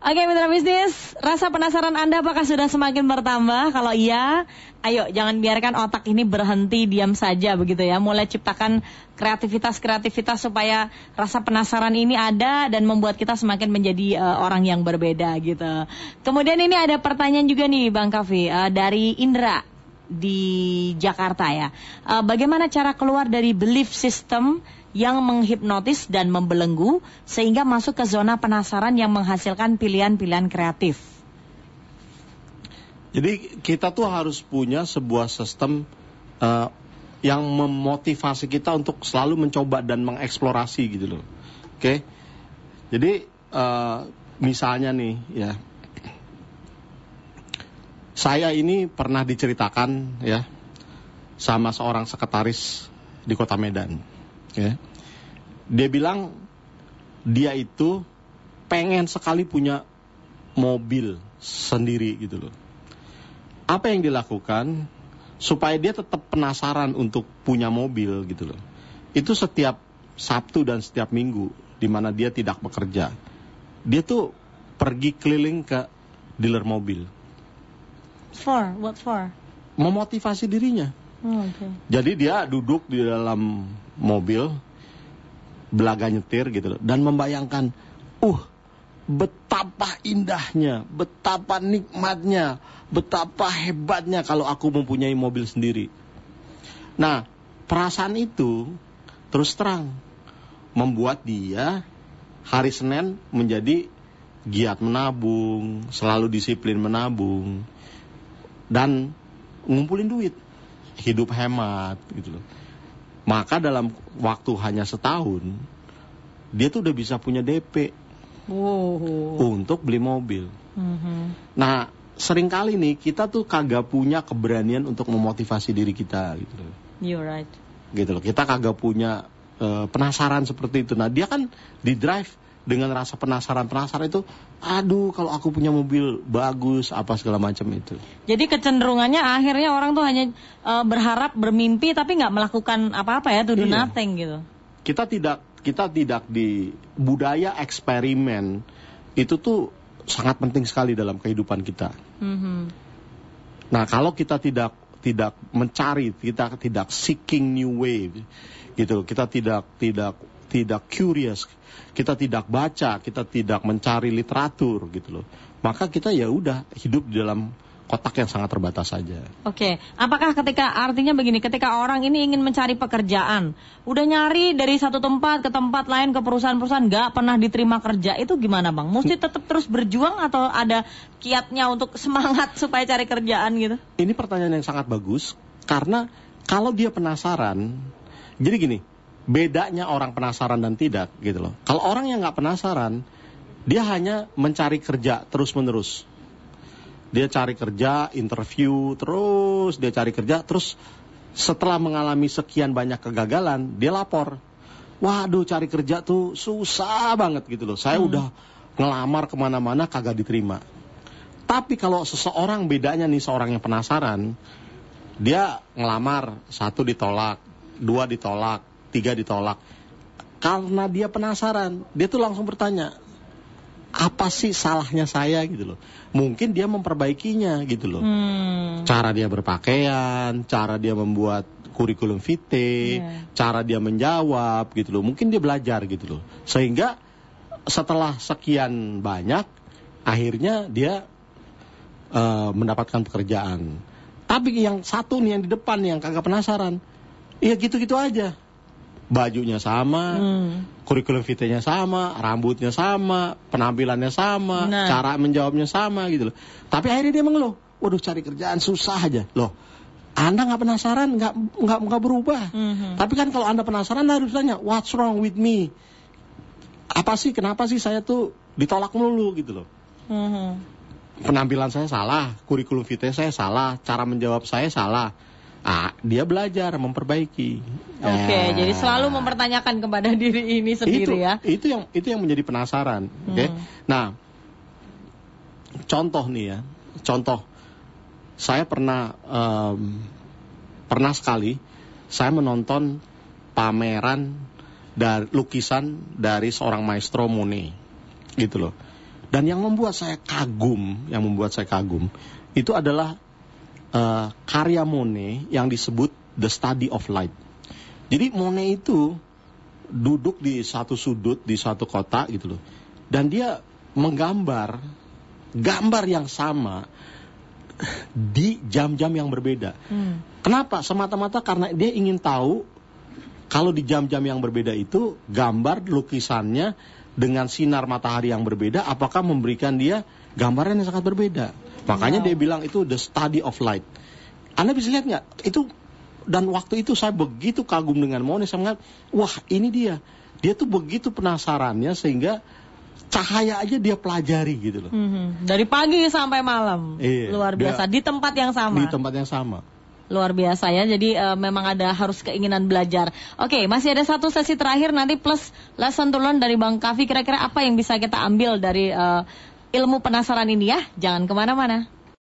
Oke, mitra bisnis, rasa penasaran Anda apakah sudah semakin bertambah? Kalau iya, ayo jangan biarkan otak ini berhenti diam saja begitu ya. Mulai ciptakan kreativitas supaya rasa penasaran ini ada dan membuat kita semakin menjadi orang yang berbeda gitu. Kemudian ini ada pertanyaan juga nih Bang Kavi dari Indra di Jakarta ya. Bagaimana cara keluar dari belief system yang menghipnotis dan membelenggu sehingga masuk ke zona penasaran yang menghasilkan pilihan-pilihan kreatif? Jadi kita tuh harus punya sebuah sistem yang memotivasi kita untuk selalu mencoba dan mengeksplorasi gitu loh. Oke? Jadi misalnya nih ya, saya ini pernah diceritakan ya sama seorang sekretaris di Kota Medan. Ya. Dia bilang dia itu pengen sekali punya mobil sendiri gitu loh. Apa yang dilakukan supaya dia tetap penasaran untuk punya mobil gitu loh. Itu setiap Sabtu dan setiap Minggu di mana dia tidak bekerja, dia tuh pergi keliling ke dealer mobil. What for? Memotivasi dirinya. Okay. Jadi dia duduk di dalam mobil, belaga nyetir gitu loh, dan membayangkan, betapa indahnya, betapa nikmatnya, betapa hebatnya kalau aku mempunyai mobil sendiri. Nah, perasaan itu terus terang membuat dia hari Senin menjadi giat menabung, selalu disiplin menabung, dan ngumpulin duit. Hidup hemat gitu loh. Maka dalam waktu hanya setahun dia tuh udah bisa punya DP untuk beli mobil. Nah, seringkali nih kita tuh kagak punya keberanian untuk memotivasi diri kita gitu loh. You're right. Gitu loh. Kita kagak punya penasaran seperti itu. Nah, dia kan di drive dengan rasa penasaran itu, kalau aku punya mobil bagus, apa segala macam itu. Jadi kecenderungannya akhirnya orang tuh hanya berharap, bermimpi, tapi nggak melakukan apa-apa ya, to do nothing gitu. Kita tidak di budaya eksperimen itu tuh sangat penting sekali dalam kehidupan kita. Nah, kalau kita tidak mencari, kita tidak seeking new way, gitu, kita tidak curious, kita tidak baca, kita tidak mencari literatur gitu loh. Maka kita ya udah hidup di dalam kotak yang sangat terbatas saja. Oke. Apakah artinya begini, ketika orang ini ingin mencari pekerjaan, udah nyari dari satu tempat ke tempat lain, ke perusahaan-perusahaan, nggak pernah diterima kerja, itu gimana Bang? Mesti tetap terus berjuang atau ada kiatnya untuk semangat supaya cari kerjaan gitu? Ini pertanyaan yang sangat bagus, karena kalau dia penasaran, jadi gini, bedanya orang penasaran dan tidak gitu loh. Kalau orang yang nggak penasaran, dia hanya mencari kerja terus-menerus. Dia cari kerja, interview, terus dia cari kerja, terus setelah mengalami sekian banyak kegagalan, dia lapor. Waduh, cari kerja tuh susah banget gitu loh. Saya udah ngelamar kemana-mana kagak diterima. Tapi kalau seseorang, bedanya nih seorang yang penasaran, dia ngelamar, 1 ditolak, 2 ditolak, 3 ditolak. Karena dia penasaran, dia tuh langsung bertanya, apa sih salahnya saya gitu loh. Mungkin dia memperbaikinya gitu loh. Cara dia berpakaian, cara dia membuat kurikulum vitae, cara dia menjawab gitu loh. Mungkin dia belajar gitu loh. Sehingga setelah sekian banyak, akhirnya dia mendapatkan pekerjaan. Tapi yang satu nih, yang di depan nih, yang kagak penasaran, ya gitu-gitu aja. Bajunya sama, kurikulum vitae-nya sama, rambutnya sama, penampilannya sama, cara menjawabnya sama gitu loh. Tapi akhirnya dia mengeluh, waduh, cari kerjaan susah aja. Loh, Anda nggak penasaran, nggak berubah. Tapi kan kalau Anda penasaran, harus tanya, what's wrong with me? Apa sih, kenapa sih saya tuh ditolak melulu gitu loh. Penampilan saya salah, kurikulum vitae saya salah, cara menjawab saya salah. Dia belajar memperbaiki. Oke, jadi selalu mempertanyakan kepada diri ini sendiri ya. Itu yang menjadi penasaran. Oke. Nah, contoh nih ya. Contoh, saya pernah sekali saya menonton pameran lukisan dari seorang maestro Monet, gitu loh. Dan yang membuat saya kagum, itu adalah karya Monet yang disebut The Study of Light. Jadi Monet itu duduk di satu sudut, di suatu kota gitu loh. Dan dia menggambar gambar yang sama di jam-jam yang berbeda. Kenapa? Semata-mata karena dia ingin tahu kalau di jam-jam yang berbeda itu gambar lukisannya dengan sinar matahari yang berbeda, apakah memberikan dia gambaran yang sangat berbeda. Makanya dia bilang itu the study of light. Anda bisa lihat nggak? Itu, dan waktu itu saya begitu kagum dengan Monet, saya melihat, wah ini dia. Dia tuh begitu penasarannya sehingga cahaya aja dia pelajari gitu loh. Dari pagi sampai malam. Iya, Luar biasa. Di tempat yang sama. Di tempat yang sama. Luar biasa ya. Jadi memang ada harus keinginan belajar. Oke, masih ada satu sesi terakhir nanti plus lesson to learn dari Bang Kavi. Kira-kira apa yang bisa kita ambil dari ilmu penasaran ini ya? Jangan kemana-mana.